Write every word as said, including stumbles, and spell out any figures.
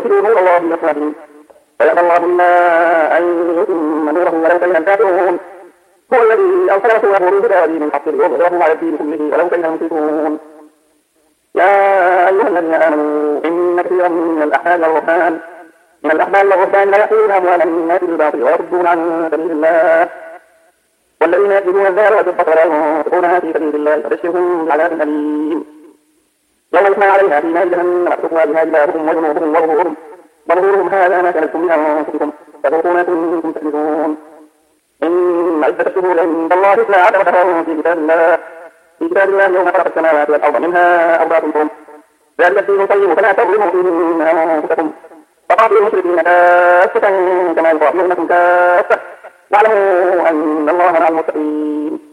ليطفئوا نور الله بأفواههم ويأبى الله إلا أن يتم نوره ولو كره الكافرون هو الذي أرسل رسوله بالهدى ودين الحق ليظهره على الدين كله ولو كره المشركون يا أيها الذين آمنوا إن كثيرا من الأحبار والرهبان من الأحبار والرهبان لا يأكلون أموال الناس بالباطل ويصدون عن سبيل الله والذين يكذبون الذهب والفضة ولا ينفقونها في سبيل الله فبشرهم بعذاب أليم يوم يسمع عليها في نار جهنم يحرقها بها جباههم وجنوبهم وظهورهم وظهورهم هذا ما كنتم لأنفسكم فذوقوا ما كنتم تكذبون إن عدة الشهور عند الله اثنا عشر شهرا في كتاب الله في كتاب الله يوم خلق السماوات والأرض منها أربعة حرم ذلك الدين القيم فلا تظلموا فيهن أنفسكم فقاتلوا المشركين كافة كما يقاتلونكم كافة واعلموا أن الله مع المتقين